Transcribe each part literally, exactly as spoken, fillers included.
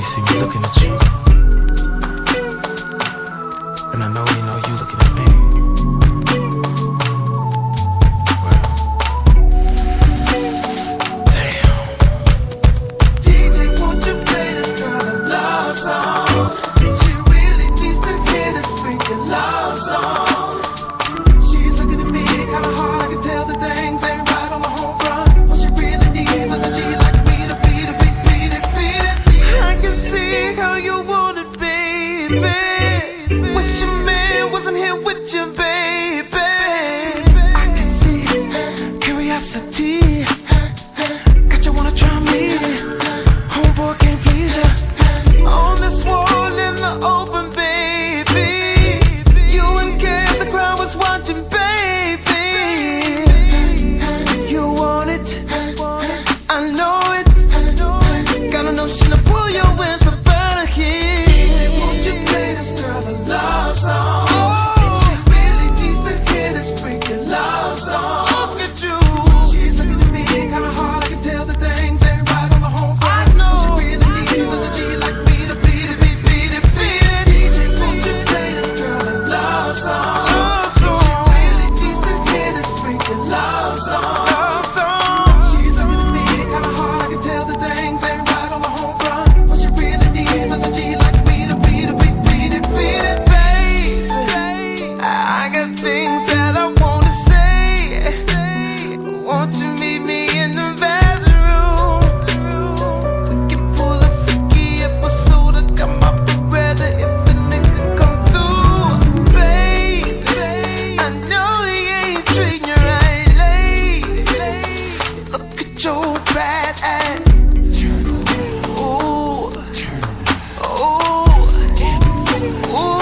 see me looking at you, and I know you know you looking at me. Well, damn. D J, won't you play this girl a love song? She really needs to hear this freaking love song. She's looking at me kinda hard, I can tell the things ain't right on my home front. What she really needs is a G like me to beat it, beat, beat it, beat it. I can see how you want it, baby. Wish your man wasn't here with you, baby. I can see curiosity. Got you wanna try me. Homeboy can't please ya. On this wall in the open, baby. You and Kev, the crowd was watching, baby. You want it, I know it. Got a notion to pull your wings up out of here. D J, won't you play this girl a love song? She really needs to hear this freaking love song. Look at you. She's looking at me kinda hard, I can tell the things ain't right on the home front. I know. What she really needs is a G like me to beat it, beat, beat it, beat it. D J, won't you play this girl a love song? She really needs to hear this freaking love song. She's looking at me kinda hard, I can tell the things ain't right on the home front. What she really needs is a G like me to beat it, beat, beat it, beat it, babe. I got things that I wanna say. Won't you meet me in the bathroom? We can pull a freaky episode of Got My Beretta if a nigga come through, babe. I know he ain't treating you right, lady. Look at your bad ass. Ooh, ooh, ooh.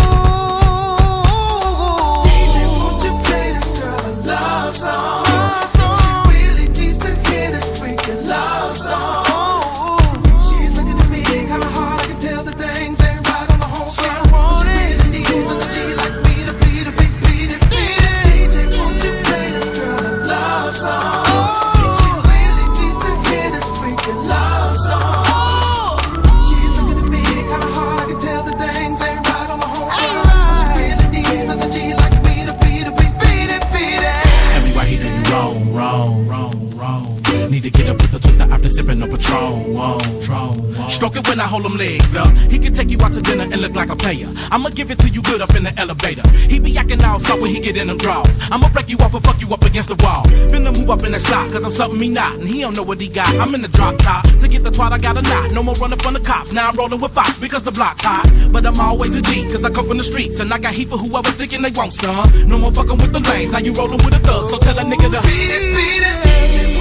D J, won't you play this girl a love song? She really needs to hear this freaking love song. She's looking at me kinda hard, I can tell the things ain't right on the home front. What she really needs is a G like me to beat it, beat, beat it, beat it. D J, won't you play this girl a love song? She really needs to hear this freaking love song. She's looking at me kinda hard, I can tell the things ain't right on the home front. What she really needs is a G like me to beat it, beat, beat it, beat it. Tell me why he do you wrong, wrong, wrong, wrong. Need to get up with the twister after sipping on Patron. Whoa, stroke it when I hold him legs up. He can take you out to dinner and look like a player. I'ma give it to you good up in the elevator. He be acting all soft when he get in them draws. I'ma break you off and fuck you up against the wall. Finna move up in that slot, cause I'm something he not. And he don't know what he got. I'm in the drop top. To get the twat, I got a knot. No more running from the cops. Now I'm rolling with Fox because the block's hot. But I'm always a G, cause I come from the streets. And I got heat for whoever thinking they want some. No more fucking with the lanes. Now you rolling with a thug. So tell a nigga to Beat it, beat it. D J,